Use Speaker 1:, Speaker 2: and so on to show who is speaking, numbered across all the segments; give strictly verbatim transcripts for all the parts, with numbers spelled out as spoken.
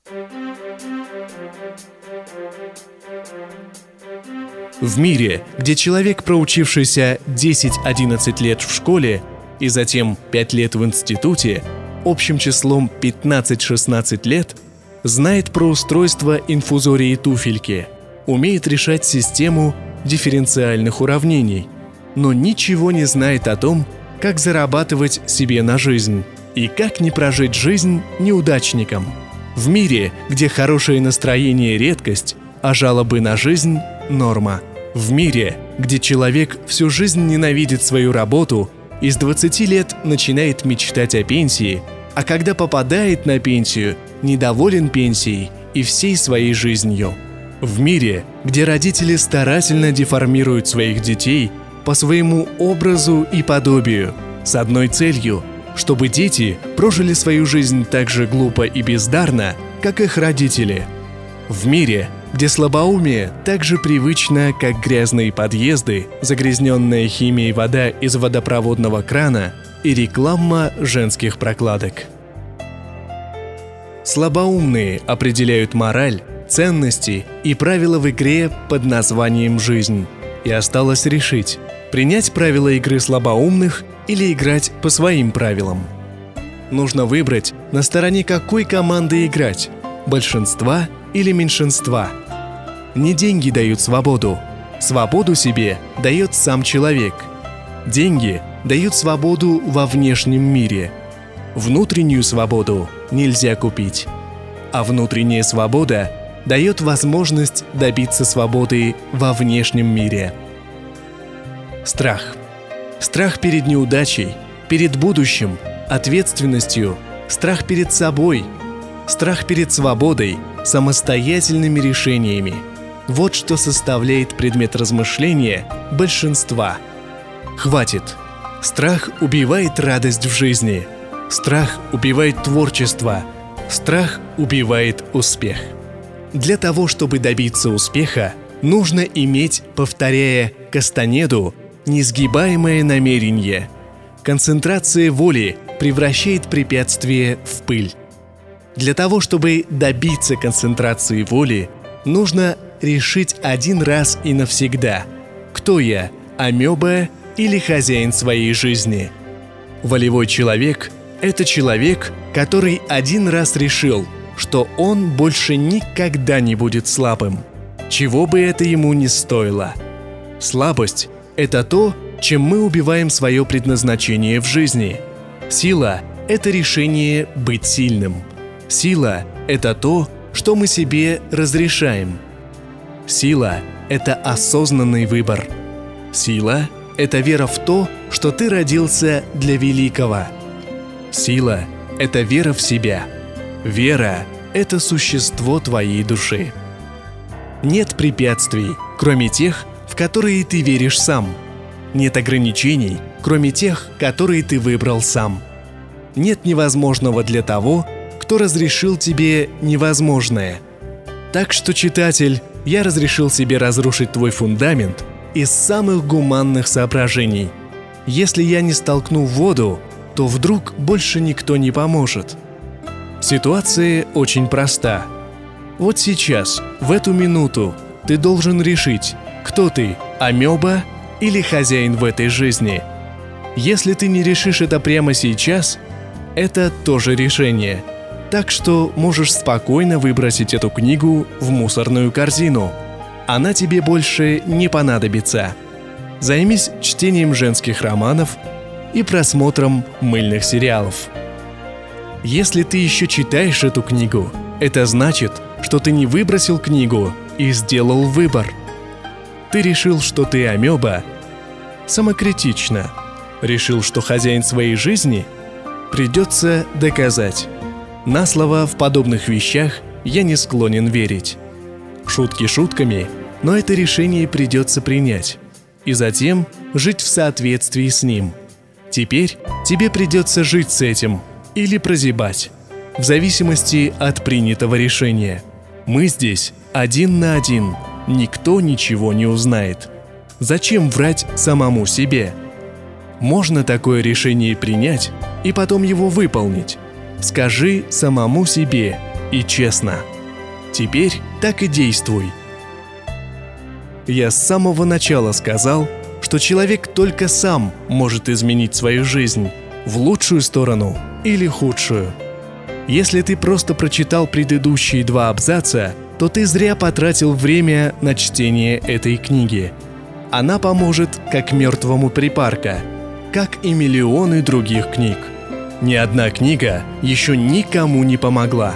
Speaker 1: В мире, где человек, проучившийся десять-одиннадцать лет в школе и затем пять лет в институте, общим числом пятнадцать-шестнадцать лет, знает про устройство инфузории туфельки, умеет решать систему дифференциальных уравнений, но ничего не знает о том, как зарабатывать себе на жизнь и как не прожить жизнь неудачником. В мире, где хорошее настроение – редкость, а жалобы на жизнь – норма. В мире, где человек всю жизнь ненавидит свою работу и с двадцати лет начинает мечтать о пенсии, а когда попадает на пенсию, недоволен пенсией и всей своей жизнью. В мире, где родители старательно деформируют своих детей по своему образу и подобию, с одной целью – чтобы дети прожили свою жизнь так же глупо и бездарно, как их родители. В мире, где слабоумие так же привычно, как грязные подъезды, загрязненная химией вода из водопроводного крана и реклама женских прокладок. Слабоумные определяют мораль, ценности и правила в игре под названием «жизнь». И осталось решить, принять правила игры слабоумных или играть по своим правилам. Нужно выбрать, на стороне какой команды играть – большинства или меньшинства. Не деньги дают свободу. Свободу себе дает сам человек. Деньги дают свободу во внешнем мире. Внутреннюю свободу нельзя купить. А внутренняя свобода дает возможность добиться свободы во внешнем мире. Страх. Страх перед неудачей, перед будущим, ответственностью, страх перед собой, страх перед свободой, самостоятельными решениями. Вот что составляет предмет размышления большинства. Хватит. Страх убивает радость в жизни. Страх убивает творчество. Страх убивает успех. Для того, чтобы добиться успеха, нужно иметь, повторяя Кастанеду, несгибаемое намерение. Концентрация воли превращает препятствие в пыль. Для того, чтобы добиться концентрации воли, нужно решить один раз и навсегда, кто я, амеба или хозяин своей жизни. Волевой человек – это человек, который один раз решил, что он больше никогда не будет слабым, чего бы это ему ни стоило. Слабость – это то, чем мы убиваем свое предназначение в жизни. Сила – это решение быть сильным. Сила – это то, что мы себе разрешаем. Сила – это осознанный выбор. Сила – это вера в то, что ты родился для великого. Сила – это вера в себя. Вера – это существо твоей души. Нет препятствий, кроме тех, в которые ты веришь сам. Нет ограничений, кроме тех, которые ты выбрал сам. Нет невозможного для того, кто разрешил тебе невозможное. Так что, читатель, я разрешил себе разрушить твой фундамент из самых гуманных соображений. Если я не столкну в воду, то вдруг больше никто не поможет. Ситуация очень проста. Вот сейчас, в эту минуту, ты должен решить, кто ты, амеба или хозяин в этой жизни. Если ты не решишь это прямо сейчас, это тоже решение. Так что можешь спокойно выбросить эту книгу в мусорную корзину. Она тебе больше не понадобится. Займись чтением женских романов и просмотром мыльных сериалов. Если ты еще читаешь эту книгу, это значит, что ты не выбросил книгу и сделал выбор. Ты решил, что ты амеба? Самокритично. Решил, что хозяин своей жизни? Придется доказать. На слово в подобных вещах я не склонен верить. Шутки шутками, но это решение придется принять. И затем жить в соответствии с ним. Теперь тебе придется жить с этим или прозябать, в зависимости от принятого решения. Мы здесь один на один, никто ничего не узнает. Зачем врать самому себе? Можно такое решение принять и потом его выполнить. Скажи самому себе: и честно. Теперь так и действуй. Я с самого начала сказал, что человек только сам может изменить свою жизнь в лучшую сторону или худшую. Если ты просто прочитал предыдущие два абзаца, то ты зря потратил время на чтение этой книги. Она поможет как мертвому припарка, как и миллионы других книг. Ни одна книга еще никому не помогла.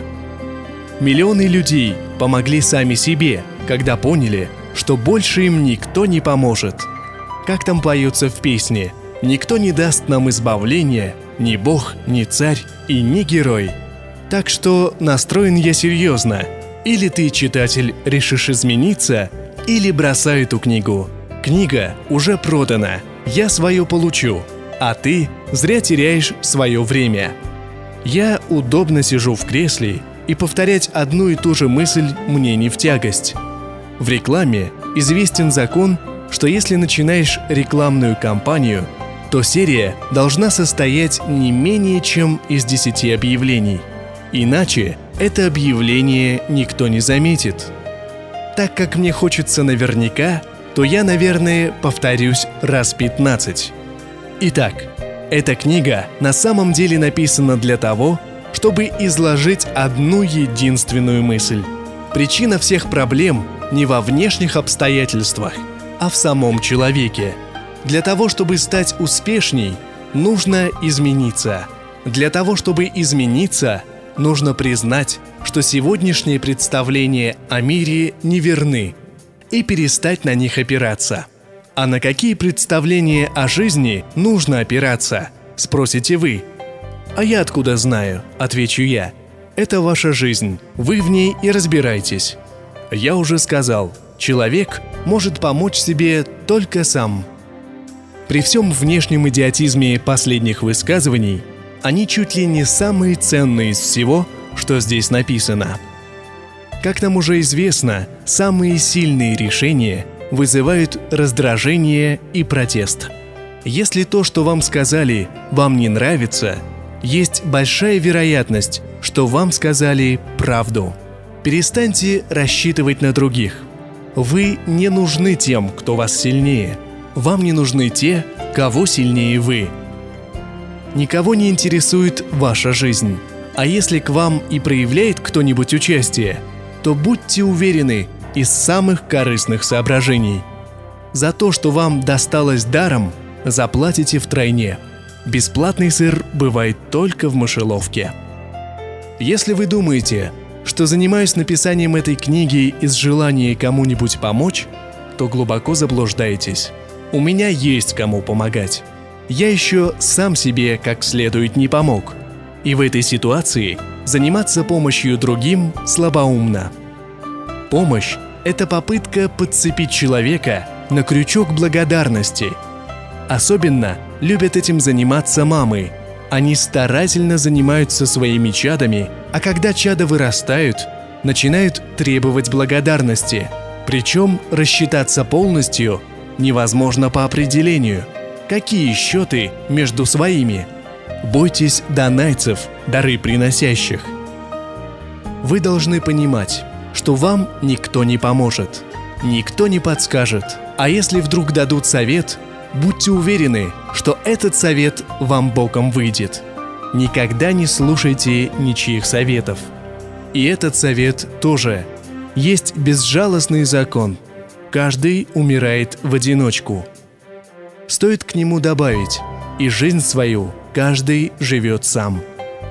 Speaker 1: Миллионы людей помогли сами себе, когда поняли, что больше им никто не поможет. Как там поется в песне: «Никто не даст нам избавления, ни Бог, ни царь и ни герой». Так что настроен я серьезно. Или ты, читатель, решишь измениться, или бросай эту книгу. Книга уже продана, я свое получу, а ты зря теряешь свое время. Я удобно сижу в кресле, и повторять одну и ту же мысль мне не в тягость. В рекламе известен закон, что если начинаешь рекламную кампанию, то серия должна состоять не менее чем из десяти объявлений. Иначе это объявление никто не заметит. Так как мне хочется наверняка, то я, наверное, повторюсь раз пятнадцать. Итак, эта книга на самом деле написана для того, чтобы изложить одну единственную мысль. Причина всех проблем не во внешних обстоятельствах, а в самом человеке. Для того, чтобы стать успешней, нужно измениться. Для того, чтобы измениться, нужно признать, что сегодняшние представления о мире неверны, и перестать на них опираться. А на какие представления о жизни нужно опираться, спросите вы. А я откуда знаю, отвечу я. Это ваша жизнь, вы в ней и разбирайтесь. Я уже сказал, человек может помочь себе только сам. При всем внешнем идиотизме последних высказываний, они чуть ли не самые ценные из всего, что здесь написано. Как нам уже известно, самые сильные решения вызывают раздражение и протест. Если то, что вам сказали, вам не нравится, есть большая вероятность, что вам сказали правду. Перестаньте рассчитывать на других. Вы не нужны тем, кто вас сильнее. Вам не нужны те, кого сильнее вы. Никого не интересует ваша жизнь. А если к вам и проявляет кто-нибудь участие, то будьте уверены, из самых корыстных соображений. За то, что вам досталось даром, заплатите втройне. Бесплатный сыр бывает только в мышеловке. Если вы думаете, что занимаюсь написанием этой книги из желания кому-нибудь помочь, то глубоко заблуждаетесь. У меня есть кому помогать. Я еще сам себе как следует не помог. И в этой ситуации заниматься помощью другим слабоумно. Помощь – это попытка подцепить человека на крючок благодарности. Особенно любят этим заниматься мамы. Они старательно занимаются своими чадами, а когда чада вырастают, начинают требовать благодарности. Причем рассчитаться полностью невозможно по определению. Какие счеты между своими? Бойтесь донайцев, дары приносящих. Вы должны понимать, что вам никто не поможет, никто не подскажет. А если вдруг дадут совет, будьте уверены, что этот совет вам боком выйдет. Никогда не слушайте ничьих советов. И этот совет тоже. Есть безжалостный закон. Каждый умирает в одиночку. Стоит к нему добавить: и жизнь свою каждый живет сам.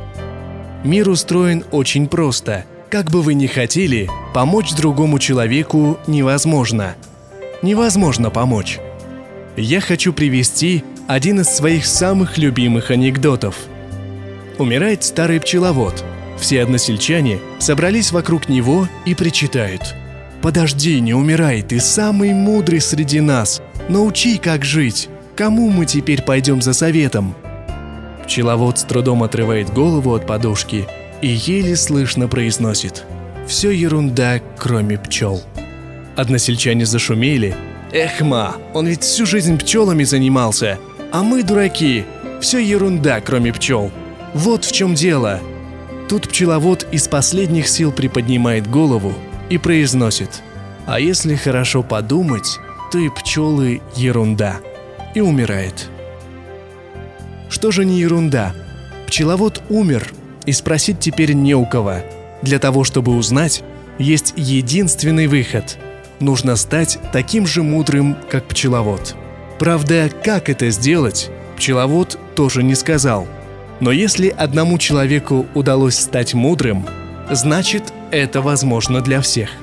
Speaker 1: Мир устроен очень просто. Как бы вы ни хотели, помочь другому человеку невозможно. Невозможно помочь. Я хочу привести один из своих самых любимых анекдотов. Умирает старый пчеловод. Все односельчане собрались вокруг него и причитают: «Подожди, не умирай, ты самый мудрый среди нас. Научи, как жить. Кому мы теперь пойдем за советом?» Пчеловод с трудом отрывает голову от подушки и еле слышно произносит: «Все ерунда, кроме пчел». Односельчане зашумели. «Эх, ма, он ведь всю жизнь пчелами занимался, а мы, дураки, все ерунда, кроме пчел. Вот в чем дело». Тут пчеловод из последних сил приподнимает голову и произносит: «А если хорошо подумать, то и пчелы ерунда», и умирает. Что же не ерунда? Пчеловод умер, и спросить теперь не у кого. Для того, чтобы узнать, есть единственный выход. Нужно стать таким же мудрым, как пчеловод. Правда, как это сделать, пчеловод тоже не сказал. Но если одному человеку удалось стать мудрым, значит, это возможно для всех.